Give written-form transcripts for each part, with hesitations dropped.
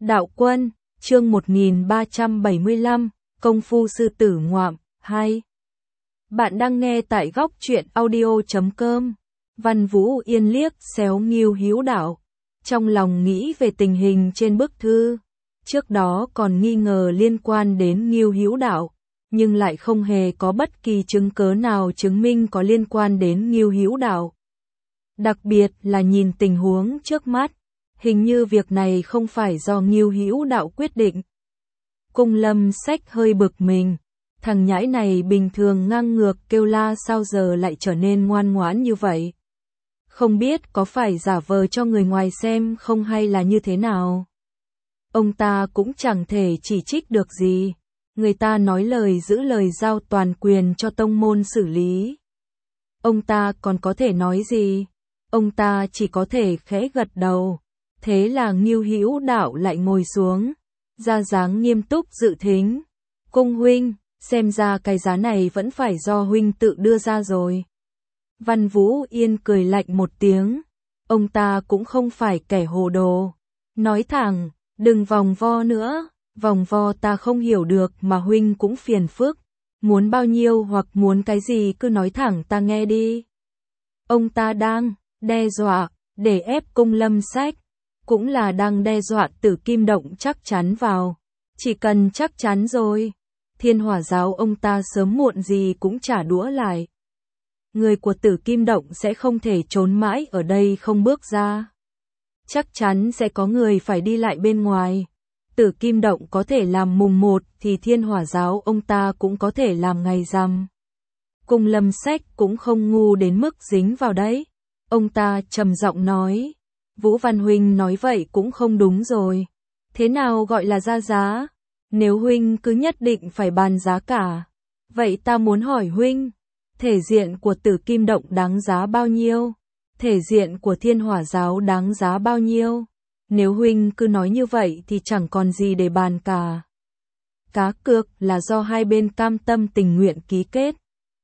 Đạo Quân, chương 1375, Công phu sư tử ngoạm, 2. Bạn đang nghe tại góc truyện audio.com. Văn Vũ Yên liếc xéo Ngưu Hữu Đạo, trong lòng nghĩ về tình hình trên bức thư. Trước đó còn nghi ngờ liên quan đến Ngưu Hữu Đạo, nhưng lại không hề có bất kỳ chứng cớ nào chứng minh có liên quan đến Ngưu Hữu Đạo. Đặc biệt là nhìn tình huống trước mắt, hình như việc này không phải do Ngưu Hữu Đạo quyết định. Cung Lâm Sách hơi bực mình, thằng nhãi này bình thường ngang ngược kêu la sao giờ lại trở nên ngoan ngoãn như vậy. Không biết có phải giả vờ cho người ngoài xem không hay là như thế nào. Ông ta cũng chẳng thể chỉ trích được gì, người ta nói lời giữ lời giao toàn quyền cho tông môn xử lý. Ông ta còn có thể nói gì? Ông ta chỉ có thể khẽ gật đầu. Thế là Ngưu Hữu Đạo lại ngồi xuống, ra dáng nghiêm túc dự thính. Cung huynh, xem ra cái giá này vẫn phải do huynh tự đưa ra rồi. Văn Vũ Yên cười lạnh một tiếng, ông ta cũng không phải kẻ hồ đồ. Nói thẳng, đừng vòng vo nữa, vòng vo ta không hiểu được mà huynh cũng phiền phức. Muốn bao nhiêu hoặc muốn cái gì cứ nói thẳng ta nghe đi. Ông ta đang đe dọa, để ép Cung Lâm Sách, cũng là đang đe dọa Tử Kim Động chắc chắn vào. Chỉ cần chắc chắn rồi, Thiên Hỏa giáo ông ta sớm muộn gì cũng trả đũa lại. Người của Tử Kim Động sẽ không thể trốn mãi ở đây không bước ra. Chắc chắn sẽ có người phải đi lại bên ngoài. Tử Kim Động có thể làm mùng 1 thì Thiên Hỏa giáo ông ta cũng có thể làm ngày rằm. Cung Lâm Sách cũng không ngu đến mức dính vào đấy. Ông ta trầm giọng nói, Vũ Văn huynh nói vậy cũng không đúng rồi. Thế nào gọi là ra giá? Nếu huynh cứ nhất định phải bàn giá cả, vậy ta muốn hỏi huynh, thể diện của Tử Kim Động đáng giá bao nhiêu? Thể diện của Thiên Hỏa giáo đáng giá bao nhiêu? Nếu huynh cứ nói như vậy thì chẳng còn gì để bàn cả. Cá cược là do hai bên cam tâm tình nguyện ký kết.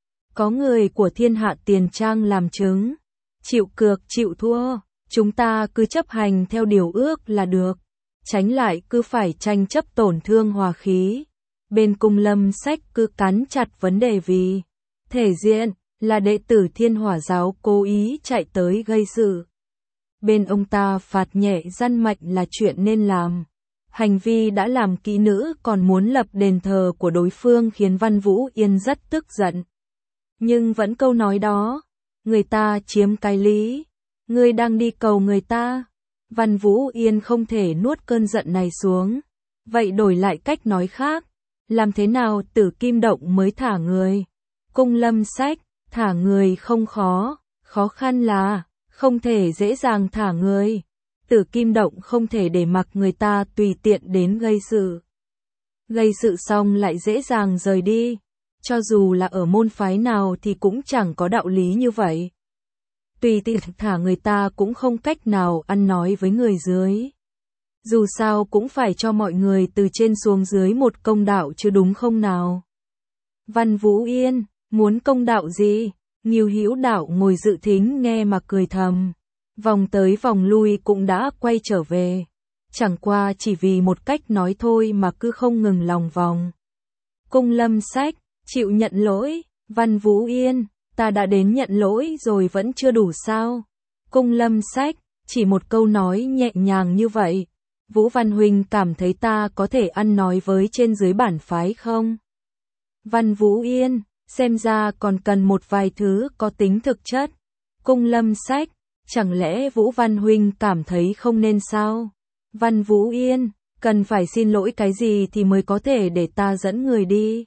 Có người của Thiên Hạ Tiền Trang làm chứng. Chịu cược chịu thua, chúng ta cứ chấp hành theo điều ước là được. Tránh lại cứ phải tranh chấp tổn thương hòa khí. Bên Cung Lâm Sách cứ cắn chặt vấn đề vì thể diện là đệ tử Thiên Hỏa giáo cố ý chạy tới gây sự. Bên ông ta phạt nhẹ răn mạnh là chuyện nên làm. Hành vi đã làm kỹ nữ còn muốn lập đền thờ của đối phương khiến Văn Vũ Yên rất tức giận. Nhưng vẫn câu nói đó, người ta chiếm cái lý, ngươi đang đi cầu người ta. Văn Vũ Yên không thể nuốt cơn giận này xuống. Vậy đổi lại cách nói khác, làm thế nào Tử Kim Động mới thả người? Cung Lâm Sách, thả người không khó, khó khăn là không thể dễ dàng thả người. Tử Kim Động không thể để mặc người ta tùy tiện đến gây sự. Gây sự xong lại dễ dàng rời đi. Cho dù là ở môn phái nào thì cũng chẳng có đạo lý như vậy. Tùy tiện thả người ta cũng không cách nào ăn nói với người dưới. Dù sao cũng phải cho mọi người từ trên xuống dưới một công đạo chứ đúng không nào? Văn Vũ Yên, muốn công đạo gì? Ngưu Hữu Đạo ngồi dự thính nghe mà cười thầm. Vòng tới vòng lui cũng đã quay trở về. Chẳng qua chỉ vì một cách nói thôi mà cứ không ngừng lòng vòng. Cung Lâm Sách, chịu nhận lỗi. Văn Vũ Yên, ta đã đến nhận lỗi rồi vẫn chưa đủ sao? Cung Lâm Sách, chỉ một câu nói nhẹ nhàng như vậy. Vũ Văn huynh cảm thấy ta có thể ăn nói với trên dưới bản phái không? Văn Vũ Yên, xem ra còn cần một vài thứ có tính thực chất. Cung Lâm Sách, chẳng lẽ Vũ Văn huynh cảm thấy không nên sao? Văn Vũ Yên, cần phải xin lỗi cái gì thì mới có thể để ta dẫn người đi?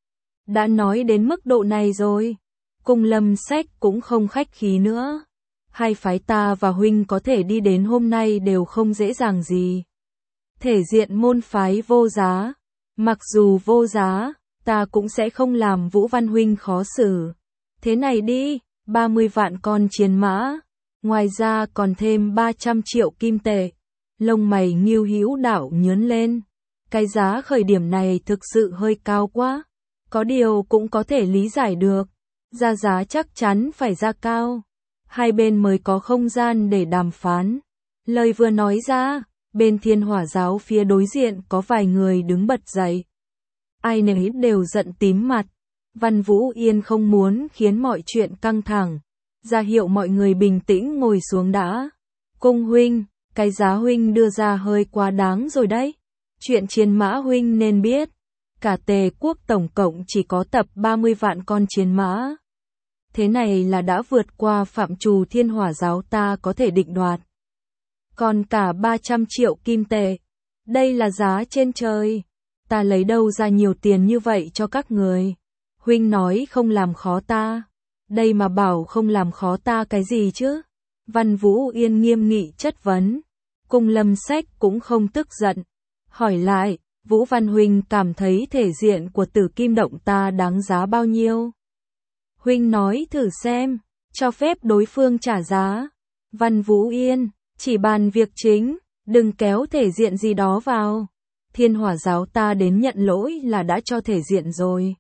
Đã nói đến mức độ này rồi. Cung Lâm Sách cũng không khách khí nữa. Hai phái ta và huynh có thể đi đến hôm nay đều không dễ dàng gì. Thể diện môn phái vô giá. Mặc dù vô giá, ta cũng sẽ không làm Vũ Văn huynh khó xử. Thế này đi, 30 vạn con chiến mã. Ngoài ra còn thêm 300 triệu kim tệ. Lông mày Ngưu Hữu Đạo nhướng lên. Cái giá khởi điểm này thực sự hơi cao quá. Có điều cũng có thể lý giải được. Ra giá chắc chắn phải ra cao. Hai bên mới có không gian để đàm phán. Lời vừa nói ra, Bên Thiên Hỏa giáo phía đối diện có vài người đứng bật dậy. Ai nấy đều giận tím mặt. Văn Vũ Yên không muốn khiến mọi chuyện căng thẳng, ra hiệu mọi người bình tĩnh ngồi xuống đã. Cung huynh, cái giá huynh đưa ra hơi quá đáng rồi đấy. Chuyện chiến mã huynh nên biết, cả Tề quốc tổng cộng chỉ có tập 30 vạn con chiến mã. Thế này là đã vượt qua phạm trù Thiên Hỏa giáo ta có thể định đoạt. Còn cả 300 triệu kim tệ, đây là giá trên trời. Ta lấy đâu ra nhiều tiền như vậy cho các người? Huynh nói không làm khó ta, đây mà bảo không làm khó ta cái gì chứ? Văn Vũ Yên nghiêm nghị chất vấn. Cung Lâm Sách cũng không tức giận, hỏi lại, Vũ Văn huynh cảm thấy thể diện của Tử Kim Động ta đáng giá bao nhiêu? Huynh nói thử xem, cho phép đối phương trả giá. Văn Vũ Yên, chỉ bàn việc chính, đừng kéo thể diện gì đó vào. Thiên Hỏa giáo ta đến nhận lỗi là đã cho thể diện rồi.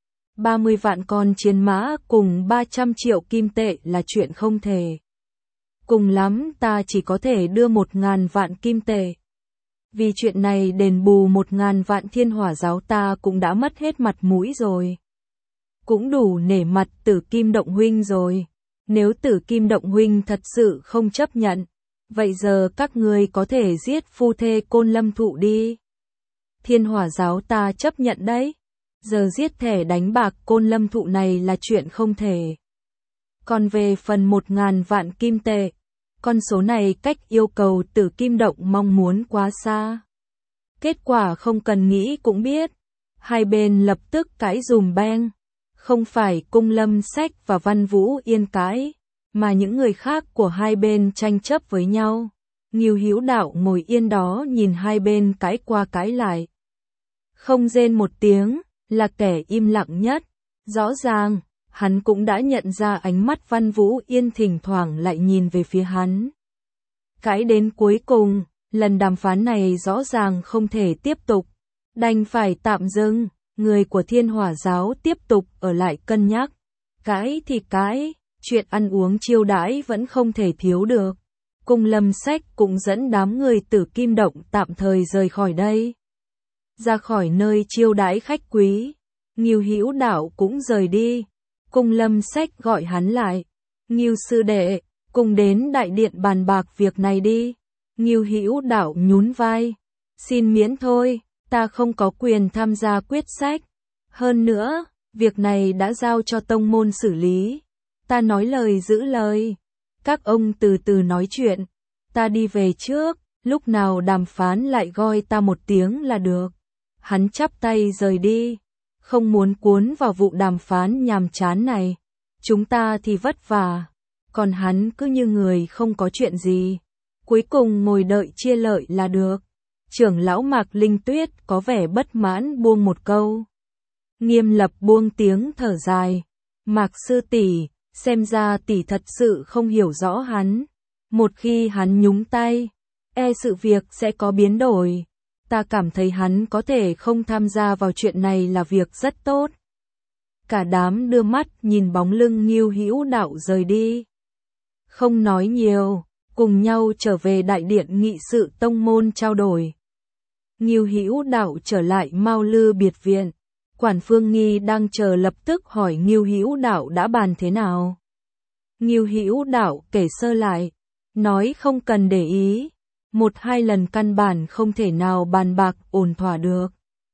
30 vạn con chiến mã cùng 300 triệu kim tệ là chuyện không thể. Cùng lắm ta chỉ có thể đưa 1.000 vạn kim tệ. Vì chuyện này đền bù 1.000 vạn Thiên Hỏa giáo ta cũng đã mất hết mặt mũi rồi. Cũng đủ nể mặt Tử Kim Động huynh rồi. Nếu Tử Kim Động huynh thật sự không chấp nhận, vậy giờ các ngươi có thể giết phu thê Côn Lâm Thụ đi. Thiên Hỏa giáo ta chấp nhận đấy. Giờ giết thẻ đánh bạc Côn Lâm Thụ này là chuyện không thể. Còn về phần 1.000 vạn kim tệ, con số này cách yêu cầu Tử Kim Động mong muốn quá xa. Kết quả không cần nghĩ cũng biết. Hai bên lập tức cãi dùm beng. Không phải Cung Lâm Sách và Văn Vũ Yên cãi, mà những người khác của hai bên tranh chấp với nhau. Ngưu Hữu Đạo ngồi yên đó nhìn hai bên cãi qua cãi lại. Không rên một tiếng, là kẻ im lặng nhất. Rõ ràng, hắn cũng đã nhận ra ánh mắt Văn Vũ Yên thỉnh thoảng lại nhìn về phía hắn. Cãi đến cuối cùng, lần đàm phán này rõ ràng không thể tiếp tục, đành phải tạm dừng. Người của Thiên Hỏa giáo tiếp tục ở lại cân nhắc. Cãi thì cãi, chuyện ăn uống chiêu đãi vẫn không thể thiếu được. Cung Lâm Sách cũng dẫn đám người Tử Kim Động tạm thời rời khỏi đây. Ra khỏi nơi chiêu đãi khách quý, Ngưu Hữu Đạo cũng rời đi. Cung Lâm Sách gọi hắn lại. Ngưu sư đệ, cùng đến đại điện bàn bạc việc này đi. Ngưu Hữu Đạo nhún vai. Xin miễn thôi, ta không có quyền tham gia quyết sách. Hơn nữa, việc này đã giao cho tông môn xử lý. Ta nói lời giữ lời. Các ông từ từ nói chuyện. Ta đi về trước, lúc nào đàm phán lại gọi ta một tiếng là được. Hắn chắp tay rời đi. Không muốn cuốn vào vụ đàm phán nhàm chán này. Chúng ta thì vất vả. Còn hắn cứ như người không có chuyện gì. Cuối cùng ngồi đợi chia lợi là được. Trưởng lão Mạc Linh Tuyết có vẻ bất mãn buông một câu. Nghiêm Lập buông tiếng thở dài. Mạc sư tỷ, xem ra tỷ thật sự không hiểu rõ hắn. Một khi hắn nhúng tay, sự việc sẽ có biến đổi. Ta cảm thấy hắn có thể không tham gia vào chuyện này là việc rất tốt. Cả đám đưa mắt nhìn bóng lưng Ngưu Hữu Đạo rời đi. Không nói nhiều, cùng nhau trở về đại điện nghị sự tông môn trao đổi. Ngưu Hữu Đạo trở lại Mao Lư biệt viện. Quản Phương Nghi đang chờ lập tức hỏi Ngưu Hữu Đạo đã bàn thế nào. Ngưu Hữu Đạo kể sơ lại, nói không cần để ý, 1-2 lần căn bản không thể nào bàn bạc ổn thỏa được.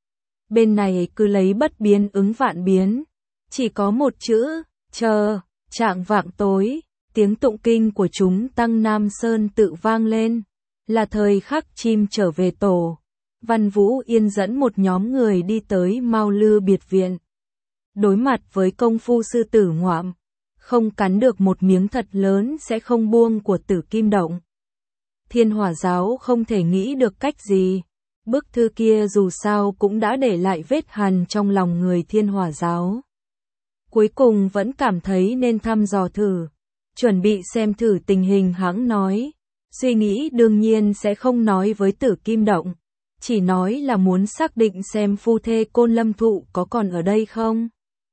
Bên này cứ lấy bất biến ứng vạn biến, chỉ có một chữ, chờ. Trạng vạng tối, tiếng tụng kinh của chúng tăng Nam Sơn tự vang lên, là thời khắc chim trở về tổ. Văn Vũ Yên dẫn một nhóm người đi tới Mao Lư biệt viện. Đối mặt với công phu sư tử ngoạm, không cắn được một miếng thật lớn sẽ không buông của Tử Kim Động. Thiên Hỏa giáo không thể nghĩ được cách gì. Bức thư kia dù sao cũng đã để lại vết hằn trong lòng người Thiên Hỏa giáo. Cuối cùng vẫn cảm thấy nên thăm dò thử, chuẩn bị xem thử tình hình hãng nói. Suy nghĩ đương nhiên sẽ không nói với Tử Kim Động. Chỉ nói là muốn xác định xem phu thê Côn Lâm Thụ có còn ở đây không?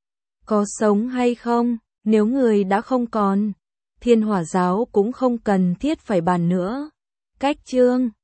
Có sống hay không? Nếu người đã không còn, Thiên Hỏa giáo cũng không cần thiết phải bàn nữa. Cách chương